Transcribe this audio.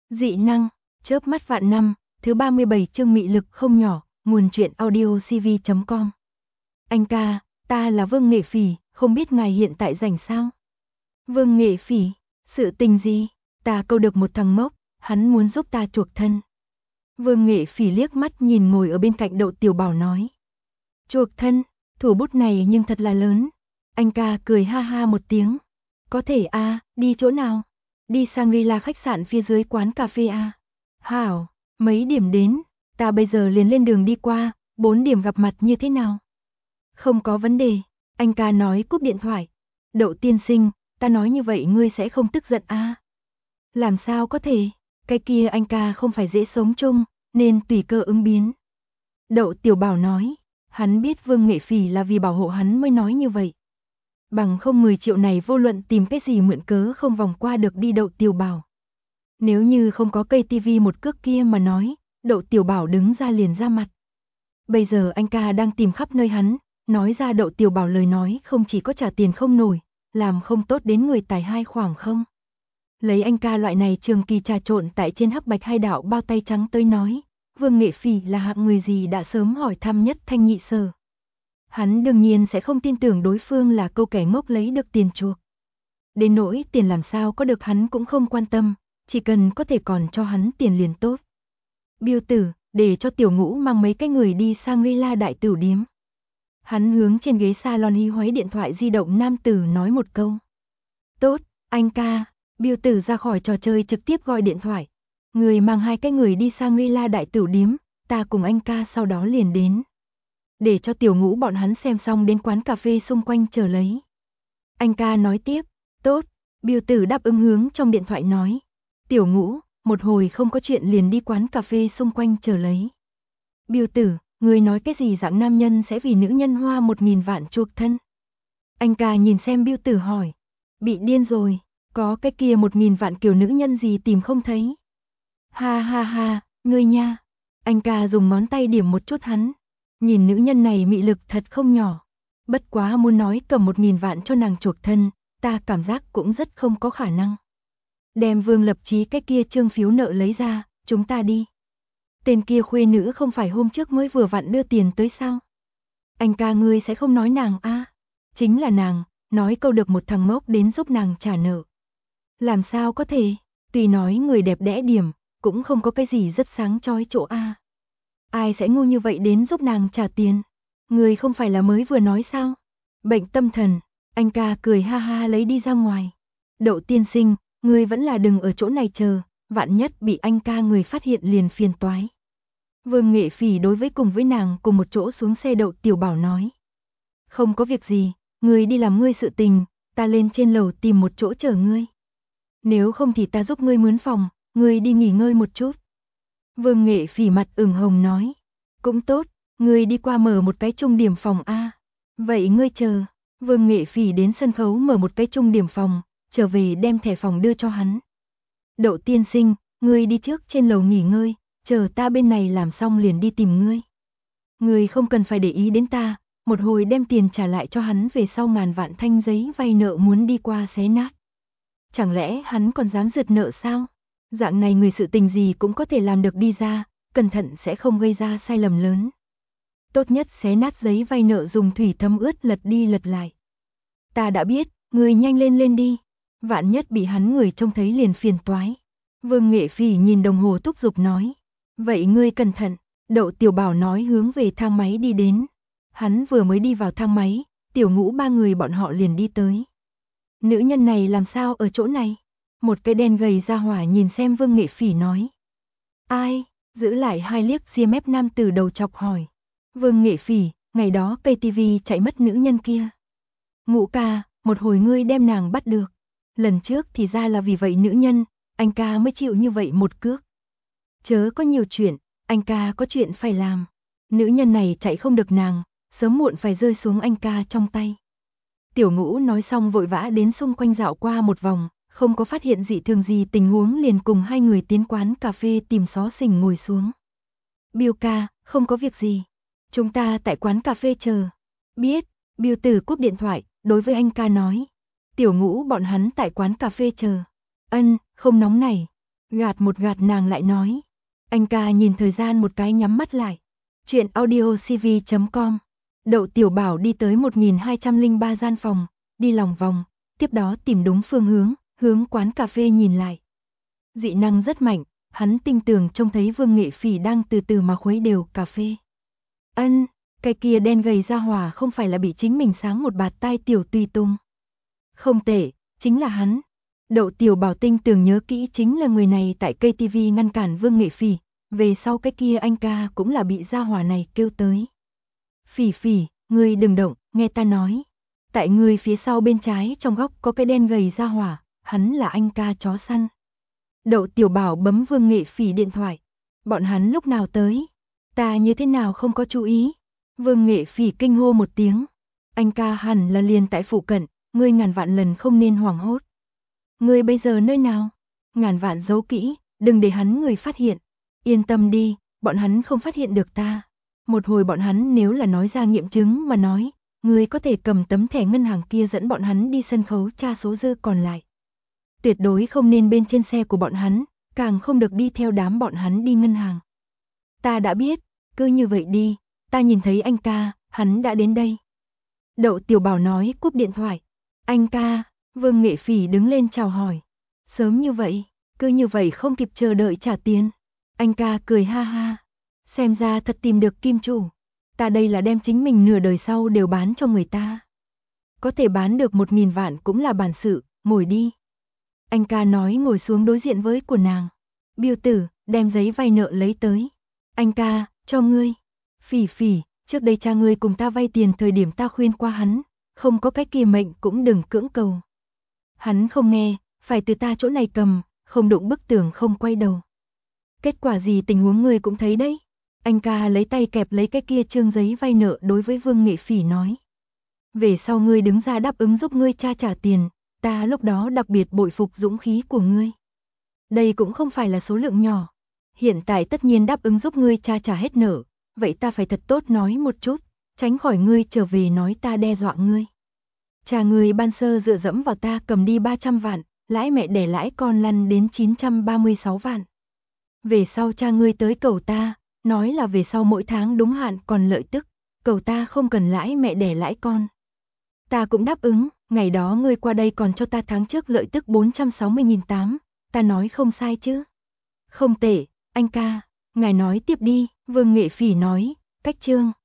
Dị năng, chớp mắt vạn năm, thứ 37 chương mị lực không nhỏ, nguồn truyện audio cv.com. Anh ca, ta là Vương Nghệ Phỉ, không biết ngài hiện tại rảnh sao? Vương Nghệ Phỉ, sự tình gì? Ta câu được một thằng ngốc, hắn muốn giúp ta chuộc thân. Vương Nghệ Phỉ liếc mắt nhìn ngồi ở bên cạnh Đậu Tiểu Bảo nói. Chuộc thân, thủ bút này nhưng thật là lớn. Anh ca cười ha ha một tiếng. Có thể đi chỗ nào? Đi Shangri-La khách sạn phía dưới quán cà phê Hảo, mấy điểm đến, ta bây giờ liền lên đường đi qua, 4 điểm gặp mặt như thế nào? Không có vấn đề, anh ca nói cúp điện thoại. Đậu tiên sinh, ta nói như vậy ngươi sẽ không tức giận Làm sao có thể, cái kia anh ca không phải dễ sống chung, nên tùy cơ ứng biến. Đậu Tiểu Bảo nói, hắn biết Vương Nghệ Phỉ là vì bảo hộ hắn mới nói như vậy. Bằng không 10 triệu này vô luận tìm cái gì mượn cớ không vòng qua được đi Đậu Tiểu Bảo. Nếu như không có cây tivi một cước kia mà nói, Đậu Tiểu Bảo đứng ra liền ra mặt. Bây giờ anh ca đang tìm khắp nơi hắn, nói ra Đậu Tiểu Bảo lời nói không chỉ có trả tiền không nổi, làm không tốt đến người tài hai khoảng không. Lấy anh ca loại này trường kỳ trà trộn tại trên hắc bạch hai đạo bao tay trắng tới nói, Vương Nghệ Phỉ là hạng người gì đã sớm hỏi thăm nhất thanh nhị sở. Hắn đương nhiên sẽ không tin tưởng đối phương là câu kẻ ngốc lấy được tiền chuộc. Đến nỗi tiền làm sao có được hắn cũng không quan tâm, chỉ cần có thể còn cho hắn tiền liền tốt. Biêu tử, để cho Tiểu Ngũ mang mấy cái người đi Shangri-La đại tử điếm. Hắn hướng trên ghế salon hí hoáy điện thoại di động nam tử nói một câu. Tốt, anh ca, Biêu tử ra khỏi trò chơi trực tiếp gọi điện thoại. Người mang 2 cái người đi Shangri-La đại tử điếm, ta cùng anh ca sau đó liền đến. Để cho Tiểu Ngũ bọn hắn xem xong đến quán cà phê xung quanh chờ lấy. Anh ca nói tiếp, tốt, Biêu tử đáp ứng hướng trong điện thoại nói. Tiểu Ngũ, một hồi không có chuyện liền đi quán cà phê xung quanh chờ lấy. Biêu tử, người nói cái gì dạng nam nhân sẽ vì nữ nhân hoa 1000 vạn chuộc thân? Anh ca nhìn xem Biêu tử hỏi. Bị điên rồi, có cái kia 1000 vạn kiểu nữ nhân gì tìm không thấy. Ha ha ha, ngươi nha. Anh ca dùng ngón tay điểm một chút hắn. Nhìn nữ nhân này mị lực thật không nhỏ. Bất quá muốn nói cầm 1000 vạn cho nàng chuộc thân, ta cảm giác cũng rất không có khả năng. Đem Vương Lập Chí cái kia trương phiếu nợ lấy ra, chúng ta đi. Tên kia khuê nữ không phải hôm trước mới vừa vặn đưa tiền tới sao? Anh ca ngươi sẽ không nói nàng Chính là nàng, nói câu được một thằng ngốc đến giúp nàng trả nợ. Làm sao có thể, tùy nói người đẹp đẽ điểm, cũng không có cái gì rất sáng chói chỗ Ai sẽ ngu như vậy đến giúp nàng trả tiền? Người không phải là mới vừa nói sao? Bệnh tâm thần, anh ca cười ha ha lấy đi ra ngoài. Đậu tiên sinh, ngươi vẫn là đừng ở chỗ này chờ, vạn nhất bị anh ca người phát hiện liền phiền toái. Vương Nghệ Phỉ đối với cùng với nàng cùng một chỗ xuống xe Đậu Tiểu Bảo nói. Không có việc gì, ngươi đi làm ngươi sự tình, ta lên trên lầu tìm một chỗ chờ ngươi. Nếu không thì ta giúp ngươi mướn phòng, ngươi đi nghỉ ngơi một chút. Vương Nghệ Phỉ mặt ửng hồng nói. Cũng tốt, ngươi đi qua mở một cái trung điểm phòng Vậy ngươi chờ. Vương Nghệ Phỉ đến sân khấu mở một cái trung điểm phòng, trở về đem thẻ phòng đưa cho hắn. Đậu tiên sinh, ngươi đi trước trên lầu nghỉ ngơi, chờ ta bên này làm xong liền đi tìm ngươi. Ngươi không cần phải để ý đến ta, một hồi đem tiền trả lại cho hắn về sau ngàn vạn thanh giấy vay nợ muốn đi qua xé nát. Chẳng lẽ hắn còn dám rượt nợ sao? Dạng này người sự tình gì cũng có thể làm được đi ra, cẩn thận sẽ không gây ra sai lầm lớn. Tốt nhất xé nát giấy vay nợ dùng thủy thấm ướt lật đi lật lại. Ta đã biết, ngươi nhanh lên đi. Vạn nhất bị hắn người trông thấy liền phiền toái. Vương Nghệ Phỉ nhìn đồng hồ thúc giục nói. Vậy ngươi cẩn thận, Đậu Tiểu Bảo nói hướng về thang máy đi đến. Hắn vừa mới đi vào thang máy, Tiểu Ngũ 3 người bọn họ liền đi tới. Nữ nhân này làm sao ở chỗ này? Một cái đen gầy ra hỏa nhìn xem Vương Nghệ Phỉ nói. Ai? Giữ lại 2 liếc ria mép nam từ đầu chọc hỏi. Vương Nghệ Phỉ, ngày đó cây tivi chạy mất nữ nhân kia. Ngũ ca, một hồi ngươi đem nàng bắt được. Lần trước thì ra là vì vậy nữ nhân, anh ca mới chịu như vậy một cước. Chớ có nhiều chuyện, anh ca có chuyện phải làm. Nữ nhân này chạy không được nàng, sớm muộn phải rơi xuống anh ca trong tay. Tiểu Ngũ nói xong vội vã đến xung quanh dạo qua một vòng, không có phát hiện dị thường gì tình huống liền cùng 2 người tiến quán cà phê tìm xó xỉnh ngồi xuống. Biêu ca, không có việc gì. Chúng ta tại quán cà phê chờ. Biết, Biêu tử cúp điện thoại, đối với anh ca nói. Tiểu Ngũ bọn hắn tại quán cà phê chờ. Không nóng này. Gạt nàng lại nói. Anh ca nhìn thời gian một cái nhắm mắt lại. Chuyện audiocv.com. Đậu Tiểu Bảo đi tới 1203 gian phòng, đi lòng vòng, tiếp đó tìm đúng phương hướng quán cà phê nhìn lại. Dị năng rất mạnh, hắn tinh tường trông thấy Vương Nghệ Phỉ đang từ từ mà khuấy đều cà phê. Cái kia đen gầy ra hỏa không phải là bị chính mình sáng một bạt tai tiểu tùy tung. Không tệ, chính là hắn. Đậu Tiểu Bảo tinh tường nhớ kỹ chính là người này tại KTV ngăn cản Vương Nghệ Phỉ, về sau cái kia anh ca cũng là bị gia hỏa này kêu tới. Phỉ Phỉ, ngươi đừng động, nghe ta nói. Tại ngươi phía sau bên trái trong góc có cái đen gầy gia hỏa, hắn là anh ca chó săn. Đậu Tiểu Bảo bấm Vương Nghệ Phỉ điện thoại. Bọn hắn lúc nào tới? Ta như thế nào không có chú ý? Vương Nghệ Phỉ kinh hô một tiếng. Anh ca hẳn là liền tại phụ cận, ngươi ngàn vạn lần không nên hoảng hốt. Ngươi bây giờ nơi nào? Ngàn vạn giấu kỹ, đừng để hắn người phát hiện. Yên tâm đi, bọn hắn không phát hiện được ta. Một hồi bọn hắn nếu là nói ra nghiệm chứng mà nói, ngươi có thể cầm tấm thẻ ngân hàng kia dẫn bọn hắn đi sân khấu tra số dư còn lại. Tuyệt đối không nên bên trên xe của bọn hắn, càng không được đi theo đám bọn hắn đi ngân hàng. Ta đã biết, cứ như vậy đi, ta nhìn thấy anh ca, hắn đã đến đây. Đậu Tiểu Bảo nói cúp điện thoại. Anh ca, Vương Nghệ Phỉ đứng lên chào hỏi. Sớm như vậy, cứ như vậy không kịp chờ đợi trả tiền. Anh ca cười ha ha. Xem ra thật tìm được kim chủ. Ta đây là đem chính mình nửa đời sau đều bán cho người ta. Có thể bán được 1.000 vạn cũng là bản sự, ngồi đi. Anh ca nói ngồi xuống đối diện với của nàng. Biêu tử, đem giấy vay nợ lấy tới. Anh ca, cho ngươi. Phỉ Phỉ, trước đây cha ngươi cùng ta vay tiền thời điểm ta khuyên qua hắn, không có cái kia mệnh cũng đừng cưỡng cầu. Hắn không nghe, phải từ ta chỗ này cầm, không đụng bức tường không quay đầu. Kết quả gì tình huống ngươi cũng thấy đấy. Anh ca lấy tay kẹp lấy cái kia trương giấy vay nợ đối với Vương Nghệ Phỉ nói. Về sau ngươi đứng ra đáp ứng giúp ngươi cha trả tiền, ta lúc đó đặc biệt bội phục dũng khí của ngươi. Đây cũng không phải là số lượng nhỏ. Hiện tại tất nhiên đáp ứng giúp ngươi cha trả hết nợ, vậy ta phải thật tốt nói một chút, tránh khỏi ngươi trở về nói ta đe dọa ngươi. Cha ngươi ban sơ dựa dẫm vào ta cầm đi 300 vạn, lãi mẹ đẻ lãi con lăn đến 936 vạn. Về sau cha ngươi tới cầu ta, nói là về sau mỗi tháng đúng hạn còn lợi tức, cầu ta không cần lãi mẹ đẻ lãi con. Ta cũng đáp ứng, ngày đó ngươi qua đây còn cho ta tháng trước lợi tức 460.800, ta nói không sai chứ. Không tệ, anh ca, ngài nói tiếp đi, Vương Nghệ Phỉ nói, cách chương.